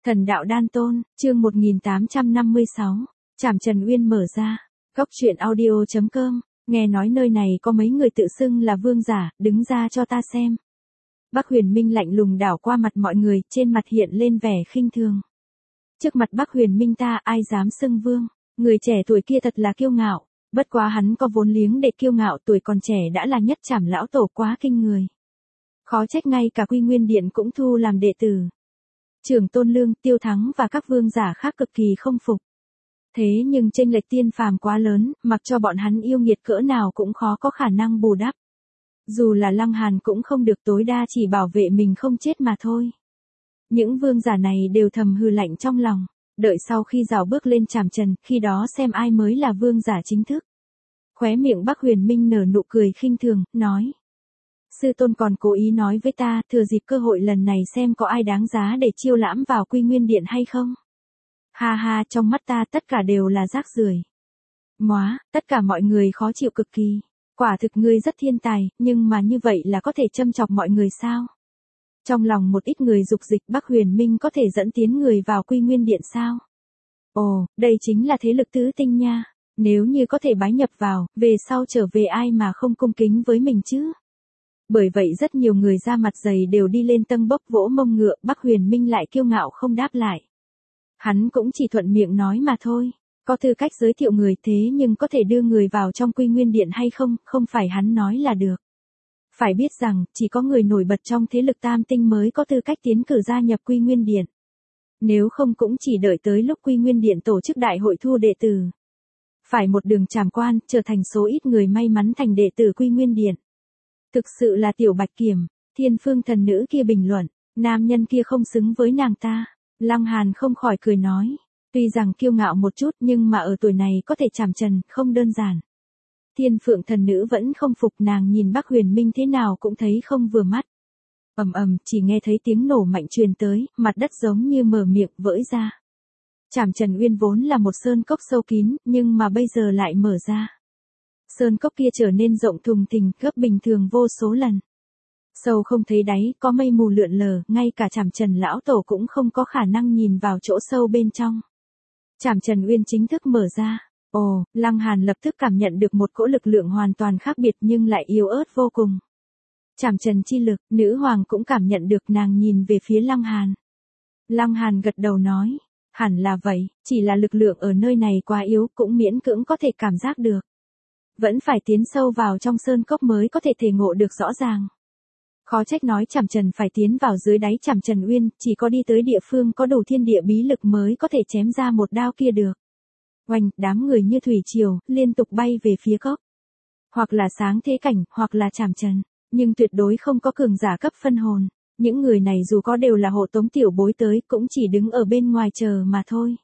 Thần đạo đan tôn, chương 1856, Trảm Trần Uyên mở ra. Góc truyện audio.com, nghe nói nơi này có mấy người tự xưng là vương giả, đứng ra cho ta xem. Bắc Huyền Minh lạnh lùng đảo qua mặt mọi người, trên mặt hiện lên vẻ khinh thường. Trước mặt Bắc Huyền Minh ta ai dám xưng vương, người trẻ tuổi kia thật là kiêu ngạo, bất quá hắn có vốn liếng để kiêu ngạo, tuổi còn trẻ đã là nhất trảm lão tổ, quá kinh người. Khó trách ngay cả Quy Nguyên Điện cũng thu làm đệ tử. Trưởng Tôn Lương, Tiêu Thắng và các vương giả khác cực kỳ không phục. Thế nhưng chênh lệch tiên phàm quá lớn, mặc cho bọn hắn yêu nghiệt cỡ nào cũng khó có khả năng bù đắp. Dù là Lăng Hàn cũng không được, tối đa chỉ bảo vệ mình không chết mà thôi. Những vương giả này đều thầm hừ lạnh trong lòng, đợi sau khi rào bước lên Trảm Trần, khi đó xem ai mới là vương giả chính thức. Khóe miệng Bắc Huyền Minh nở nụ cười khinh thường, nói. Sư tôn còn cố ý nói với ta, thừa dịp cơ hội lần này xem có ai đáng giá để chiêu lãm vào Quy Nguyên Điện hay không. Ha ha, trong mắt ta tất cả đều là rác rưởi. Móa, tất cả mọi người khó chịu cực kỳ. Quả thực ngươi rất thiên tài, nhưng mà như vậy là có thể châm chọc mọi người sao? Trong lòng một ít người dục dịch, Bắc Huyền Minh có thể dẫn tiến người vào Quy Nguyên Điện sao? Ồ, đây chính là thế lực tứ tinh nha. Nếu như có thể bái nhập vào, về sau trở về ai mà không cung kính với mình chứ? Bởi vậy rất nhiều người da mặt dày đều đi lên tâng bốc vỗ mông ngựa, Bắc Huyền Minh lại kiêu ngạo không đáp lại. Hắn cũng chỉ thuận miệng nói mà thôi, có tư cách giới thiệu người, thế nhưng có thể đưa người vào trong Quy Nguyên Điện hay không, không phải hắn nói là được. Phải biết rằng, chỉ có người nổi bật trong thế lực tam tinh mới có tư cách tiến cử gia nhập Quy Nguyên Điện. Nếu không cũng chỉ đợi tới lúc Quy Nguyên Điện tổ chức đại hội thu đệ tử. Phải một đường tràm quan, trở thành số ít người may mắn thành đệ tử Quy Nguyên Điện. Thực sự là tiểu bạch kiểm, Thiên Phương thần nữ kia bình luận, nam nhân kia không xứng với nàng ta. Lăng Hàn không khỏi cười nói, tuy rằng kiêu ngạo một chút nhưng mà ở tuổi này có thể Trảm Trần, không đơn giản. Thiên Phượng thần nữ vẫn không phục, nàng nhìn Bắc Huyền Minh thế nào cũng thấy không vừa mắt. Ầm ầm, chỉ nghe thấy tiếng nổ mạnh truyền tới, mặt đất giống như mở miệng vỡ ra. Trảm Trần Uyên vốn là một sơn cốc sâu kín, nhưng mà bây giờ lại mở ra. Sơn cốc kia trở nên rộng thùng thình, gấp bình thường vô số lần. Sâu không thấy đáy, có mây mù lượn lờ, ngay cả Trảm Trần lão tổ cũng không có khả năng nhìn vào chỗ sâu bên trong. Trảm Trần Uyên chính thức mở ra. Ồ, Lăng Hàn lập tức cảm nhận được một cỗ lực lượng hoàn toàn khác biệt nhưng lại yếu ớt vô cùng. Trảm Trần chi lực, nữ hoàng cũng cảm nhận được, nàng nhìn về phía Lăng Hàn. Lăng Hàn gật đầu nói, hẳn là vậy, chỉ là lực lượng ở nơi này quá yếu, cũng miễn cưỡng có thể cảm giác được. Vẫn phải tiến sâu vào trong sơn cốc mới có thể thể ngộ được rõ ràng. Khó trách nói Trảm Trần phải tiến vào dưới đáy Trảm Trần Uyên, chỉ có đi tới địa phương có đủ thiên địa bí lực mới có thể chém ra một đao kia được. Oanh, đám người như thủy triều, liên tục bay về phía cốc. Hoặc là Sáng Thế Cảnh, hoặc là Trảm Trần, nhưng tuyệt đối không có cường giả cấp phân hồn. Những người này dù có đều là hộ tống tiểu bối tới, cũng chỉ đứng ở bên ngoài chờ mà thôi.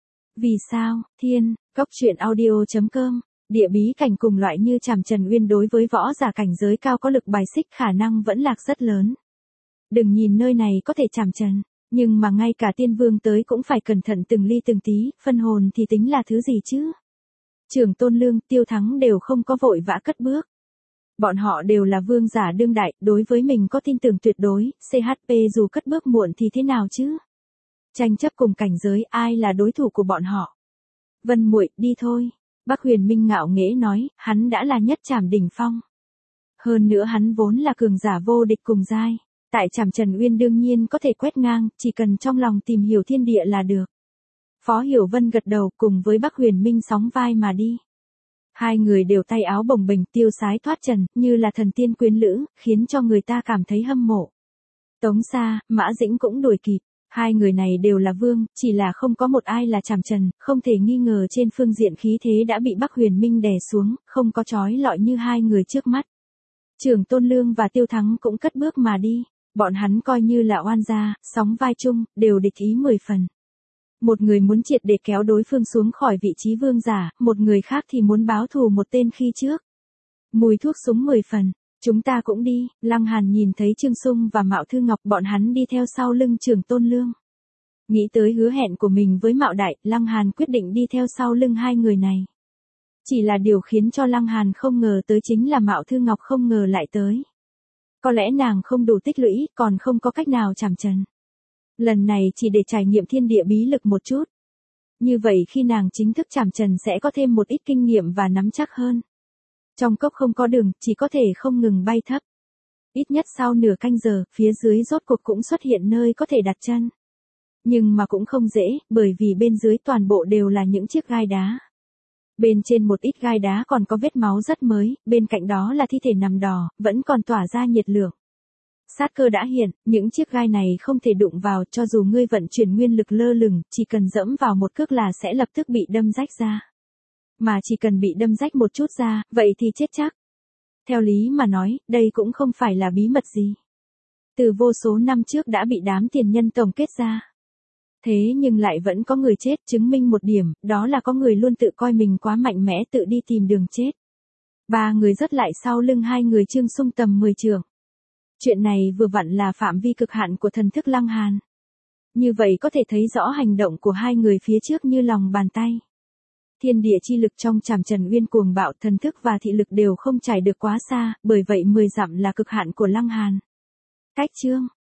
Vì sao, Góc truyện audio.com. Địa bí cảnh cùng loại như Trảm Trần Uyên đối với võ giả cảnh giới cao có lực bài xích, khả năng vẫn lạc rất lớn. Đừng nhìn nơi này có thể Trảm Trần, nhưng mà ngay cả tiên vương tới cũng phải cẩn thận từng ly từng tí, phân hồn thì tính là thứ gì chứ? Trưởng Tôn Lương, Tiêu Thắng đều không có vội vã cất bước. Bọn họ đều là vương giả đương đại, đối với mình có tin tưởng tuyệt đối, CHP dù cất bước muộn thì thế nào chứ? Tranh chấp cùng cảnh giới, ai là đối thủ của bọn họ? Vân muội, đi thôi. Bắc Huyền Minh ngạo nghễ nói, hắn đã là nhất trảm đỉnh phong. Hơn nữa hắn vốn là cường giả vô địch cùng giai. Tại Trảm Trần Uyên đương nhiên có thể quét ngang, chỉ cần trong lòng tìm hiểu thiên địa là được. Phó Hiểu Vân gật đầu, cùng với Bắc Huyền Minh sóng vai mà đi. Hai người đều tay áo bồng bềnh, tiêu sái thoát trần, như là thần tiên quyến lữ, khiến cho người ta cảm thấy hâm mộ. Tống Sa, Mã Dĩnh cũng đuổi kịp. Hai người này đều là vương, chỉ là không có một ai là Trảm Trần, không thể nghi ngờ trên phương diện khí thế đã bị Bắc Huyền Minh đè xuống, không có chói lọi như hai người trước mắt. Trưởng Tôn Lương và Tiêu Thắng cũng cất bước mà đi, bọn hắn coi như là oan gia, sóng vai chung, đều địch ý 10 phần. Một người muốn triệt để kéo đối phương xuống khỏi vị trí vương giả, một người khác thì muốn báo thù một tên khi trước. Mùi thuốc súng 10 phần. Chúng ta cũng đi. Lăng Hàn nhìn thấy Trương Sung và Mạo Thư Ngọc, bọn hắn đi theo sau lưng Trưởng Tôn Lương. Nghĩ tới hứa hẹn của mình với Mạo Đại, Lăng Hàn quyết định đi theo sau lưng hai người này. Chỉ là điều khiến cho Lăng Hàn không ngờ tới chính là Mạo Thư Ngọc không ngờ lại tới. Có lẽ nàng không đủ tích lũy, còn không có cách nào Trảm Trần. Lần này chỉ để trải nghiệm thiên địa bí lực một chút. Như vậy khi nàng chính thức chạm trần sẽ có thêm một ít kinh nghiệm và nắm chắc hơn. Trong cốc không có đường, chỉ có thể không ngừng bay thấp. Ít nhất sau nửa canh giờ, phía dưới rốt cuộc cũng xuất hiện nơi có thể đặt chân. Nhưng mà cũng không dễ, bởi vì bên dưới toàn bộ đều là những chiếc gai đá. Bên trên một ít gai đá còn có vết máu rất mới, bên cạnh đó là thi thể nằm đỏ, vẫn còn tỏa ra nhiệt lượng. Sát cơ đã hiện, những chiếc gai này không thể đụng vào, cho dù ngươi vận chuyển nguyên lực lơ lửng, chỉ cần dẫm vào một cước là sẽ lập tức bị đâm rách ra. Mà chỉ cần bị đâm rách một chút ra, vậy thì chết chắc. Theo lý mà nói, đây cũng không phải là bí mật gì. Từ vô số năm trước đã bị đám tiền nhân tổng kết ra. Thế nhưng lại vẫn có người chết, chứng minh một điểm, đó là có người luôn tự coi mình quá mạnh mẽ tự đi tìm đường chết. 3 người rớt lại sau lưng 2 người Trương Sung tầm 10 trượng. Chuyện này vừa vặn là phạm vi cực hạn của thần thức Lăng Hàn. Như vậy có thể thấy rõ hành động của 2 người phía trước như lòng bàn tay. Thiên địa chi lực trong Trảm Trần Uyên cuồng bạo, thần thức và thị lực đều không trải được quá xa, bởi vậy 10 dặm là cực hạn của Lăng Hàn. Cách chương